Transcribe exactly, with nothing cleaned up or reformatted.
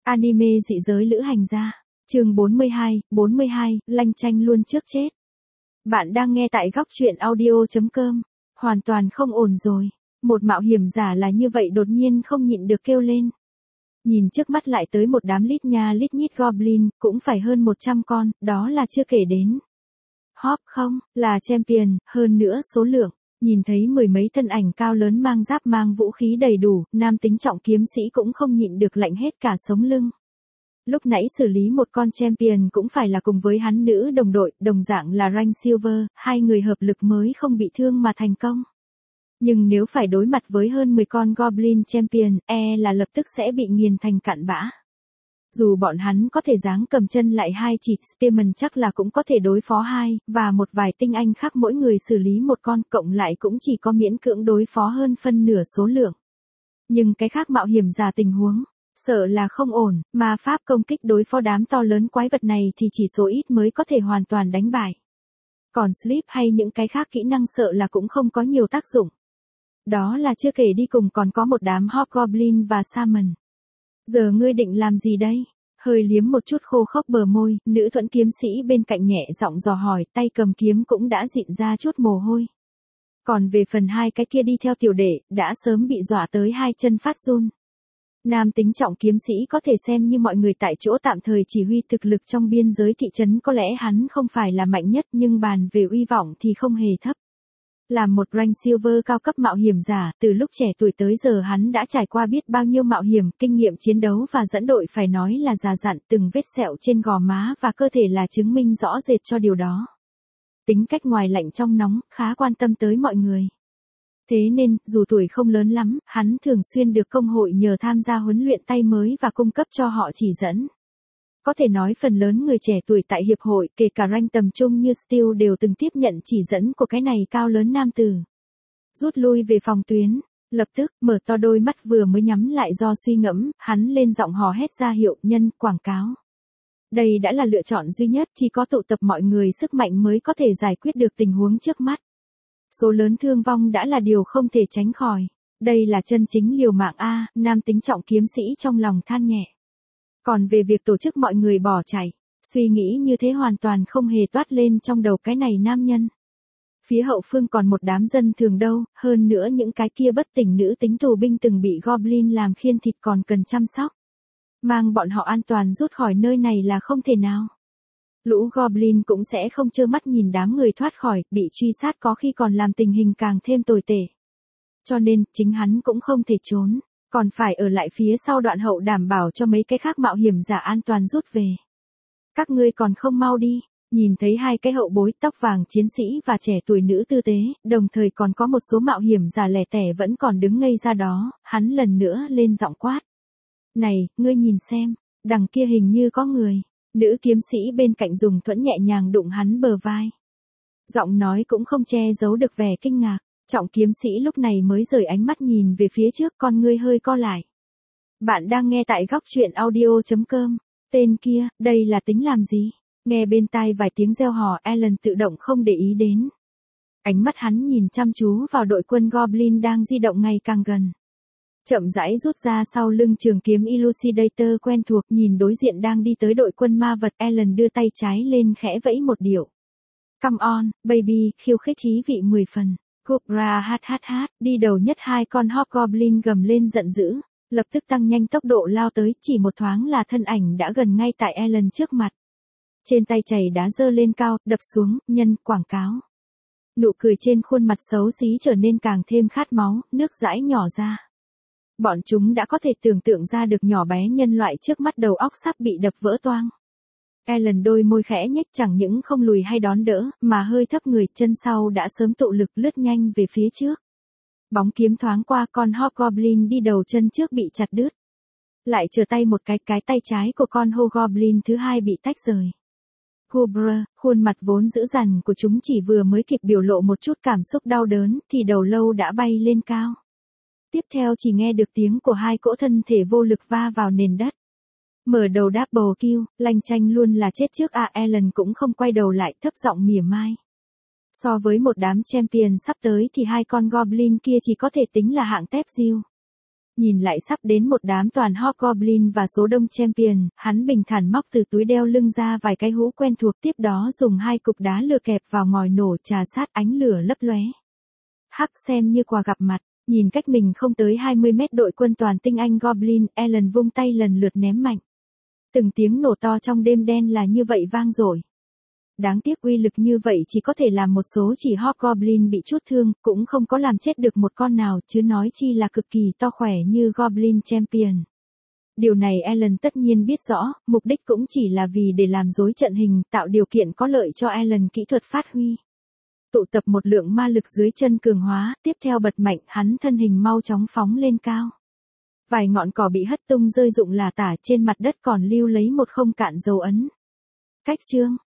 Anime dị giới lữ hành gia. Chương bốn mươi hai, bốn mươi hai, lanh chanh luôn trước chết. Bạn đang nghe tại góc truyện audio chấm com. Hoàn toàn không ổn rồi. Một mạo hiểm giả là như vậy đột nhiên không nhịn được kêu lên. Nhìn trước mắt lại tới một đám lít nha lít nhít goblin, cũng phải hơn một trăm con, đó là chưa kể đến. Hop không, là champion, hơn nữa số lượng. Nhìn thấy mười mấy thân ảnh cao lớn mang giáp mang vũ khí đầy đủ, nam tính trọng kiếm sĩ cũng không nhịn được lạnh hết cả sống lưng. Lúc nãy xử lý một con champion cũng phải là cùng với hắn nữ đồng đội, đồng dạng là rank silver, hai người hợp lực mới không bị thương mà thành công. Nhưng nếu phải đối mặt với hơn mười con goblin champion, e là lập tức sẽ bị nghiền thành cặn bã. Dù bọn hắn có thể giáng cầm chân lại hai chỉ spearman chắc là cũng có thể đối phó hai, và một vài tinh anh khác mỗi người xử lý một con, cộng lại cũng chỉ có miễn cưỡng đối phó hơn phân nửa số lượng. Nhưng cái khác mạo hiểm giả tình huống, sợ là không ổn, mà pháp công kích đối phó đám to lớn quái vật này thì chỉ số ít mới có thể hoàn toàn đánh bại. Còn sleep hay những cái khác kỹ năng sợ là cũng không có nhiều tác dụng. Đó là chưa kể đi cùng còn có một đám hobgoblin và shaman. Giờ ngươi định làm gì đây? Hơi liếm một chút khô khốc bờ môi, nữ thuẫn kiếm sĩ bên cạnh nhẹ giọng dò hỏi, tay cầm kiếm cũng đã dịn ra chút mồ hôi. Còn về phần hai cái kia đi theo tiểu đệ, đã sớm bị dọa tới hai chân phát run. Nam tính trọng kiếm sĩ có thể xem như mọi người tại chỗ tạm thời chỉ huy thực lực trong biên giới thị trấn, có lẽ hắn không phải là mạnh nhất nhưng bàn về uy vọng thì không hề thấp. Là một rank silver cao cấp mạo hiểm giả, từ lúc trẻ tuổi tới giờ hắn đã trải qua biết bao nhiêu mạo hiểm, kinh nghiệm chiến đấu và dẫn đội phải nói là già dặn, từng vết sẹo trên gò má và cơ thể là chứng minh rõ rệt cho điều đó. Tính cách ngoài lạnh trong nóng, khá quan tâm tới mọi người. Thế nên, dù tuổi không lớn lắm, hắn thường xuyên được công hội nhờ tham gia huấn luyện tay mới và cung cấp cho họ chỉ dẫn. Có thể nói phần lớn người trẻ tuổi tại hiệp hội, kể cả rank tầm trung như Steel đều từng tiếp nhận chỉ dẫn của cái này cao lớn nam tử. Rút lui về phòng tuyến, lập tức, mở to đôi mắt vừa mới nhắm lại do suy ngẫm, hắn lên giọng hò hét ra hiệu nhân, quảng cáo. Đây đã là lựa chọn duy nhất, chỉ có tụ tập mọi người sức mạnh mới có thể giải quyết được tình huống trước mắt. Số lớn thương vong đã là điều không thể tránh khỏi. Đây là chân chính liều mạng A, nam tính trọng kiếm sĩ trong lòng than nhẹ. Còn về việc tổ chức mọi người bỏ chạy, suy nghĩ như thế hoàn toàn không hề toát lên trong đầu cái này nam nhân. Phía hậu phương còn một đám dân thường đâu, hơn nữa những cái kia bất tỉnh nữ tính tù binh từng bị goblin làm khiên thịt còn cần chăm sóc. Mang bọn họ an toàn rút khỏi nơi này là không thể nào. Lũ goblin cũng sẽ không trơ mắt nhìn đám người thoát khỏi, bị truy sát có khi còn làm tình hình càng thêm tồi tệ. Cho nên, chính hắn cũng không thể trốn, còn phải ở lại phía sau đoạn hậu đảm bảo cho mấy cái khác mạo hiểm giả an toàn rút về. Các ngươi còn không mau đi, nhìn thấy hai cái hậu bối tóc vàng chiến sĩ và trẻ tuổi nữ tư tế, đồng thời còn có một số mạo hiểm giả lẻ tẻ vẫn còn đứng ngây ra đó, hắn lần nữa lên giọng quát. Này, ngươi nhìn xem, đằng kia hình như có người. Nữ kiếm sĩ bên cạnh dùng thuẫn nhẹ nhàng đụng hắn bờ vai. Giọng nói cũng không che giấu được vẻ kinh ngạc, trọng kiếm sĩ lúc này mới rời ánh mắt nhìn về phía trước, con ngươi hơi co lại. Bạn đang nghe tại góc truyện audio chấm com. Tên kia, đây là tính làm gì? Nghe bên tai vài tiếng reo hò, Alan tự động không để ý đến. Ánh mắt hắn nhìn chăm chú vào đội quân Goblin đang di động ngày càng gần. Chậm rãi rút ra sau lưng trường kiếm Elucidator quen thuộc, nhìn đối diện đang đi tới đội quân ma vật, Alan đưa tay trái lên khẽ vẫy một điệu. Come on, baby, khiêu khích thí vị mười phần. Cobra hát hát hát, đi đầu nhất hai con hobgoblin gầm lên giận dữ, lập tức tăng nhanh tốc độ lao tới, chỉ một thoáng là thân ảnh đã gần ngay tại Alan trước mặt. Trên tay chày đá giơ lên cao, đập xuống, nhân, quảng cáo. Nụ cười trên khuôn mặt xấu xí trở nên càng thêm khát máu, nước dãi nhỏ ra. Bọn chúng đã có thể tưởng tượng ra được nhỏ bé nhân loại trước mắt đầu óc sắp bị đập vỡ toang. Alan đôi môi khẽ nhếch, chẳng những không lùi hay đón đỡ, mà hơi thấp người, chân sau đã sớm tụ lực lướt nhanh về phía trước. Bóng kiếm thoáng qua, con hobgoblin đi đầu chân trước bị chặt đứt. Lại trở tay một cái, cái tay trái của con hobgoblin thứ hai bị tách rời. Cobra, khuôn mặt vốn dữ dằn của chúng chỉ vừa mới kịp biểu lộ một chút cảm xúc đau đớn, thì đầu lâu đã bay lên cao. Tiếp theo chỉ nghe được tiếng của hai cỗ thân thể vô lực va vào nền đất. Mở đầu double kill, lanh chanh luôn là chết trước à, Alan cũng không quay đầu lại, thấp giọng mỉa mai. So với một đám champion sắp tới thì hai con goblin kia chỉ có thể tính là hạng tép diêu. Nhìn lại sắp đến một đám toàn Hobgoblin và số đông Champion, hắn bình thản móc từ túi đeo lưng ra vài cái hũ quen thuộc, tiếp đó dùng hai cục đá lửa kẹp vào ngòi nổ trà sát ánh lửa lấp lóe. Hắc xem như quà gặp mặt, nhìn cách mình không tới hai mươi mét đội quân toàn tinh anh Goblin, Alan vung tay lần lượt ném mạnh. Từng tiếng nổ to trong đêm đen là như vậy vang dội. Đáng tiếc uy lực như vậy chỉ có thể làm một số chỉ Hobgoblin bị chút thương, cũng không có làm chết được một con nào, chứ nói chi là cực kỳ to khỏe như Goblin Champion. Điều này Alan tất nhiên biết rõ, mục đích cũng chỉ là vì để làm rối trận hình, tạo điều kiện có lợi cho Alan kỹ thuật phát huy. Tụ tập một lượng ma lực dưới chân cường hóa, tiếp theo bật mạnh, hắn thân hình mau chóng phóng lên cao. Vài ngọn cỏ bị hất tung rơi rụng là tả, trên mặt đất còn lưu lấy một không cạn dấu ấn. Cách chương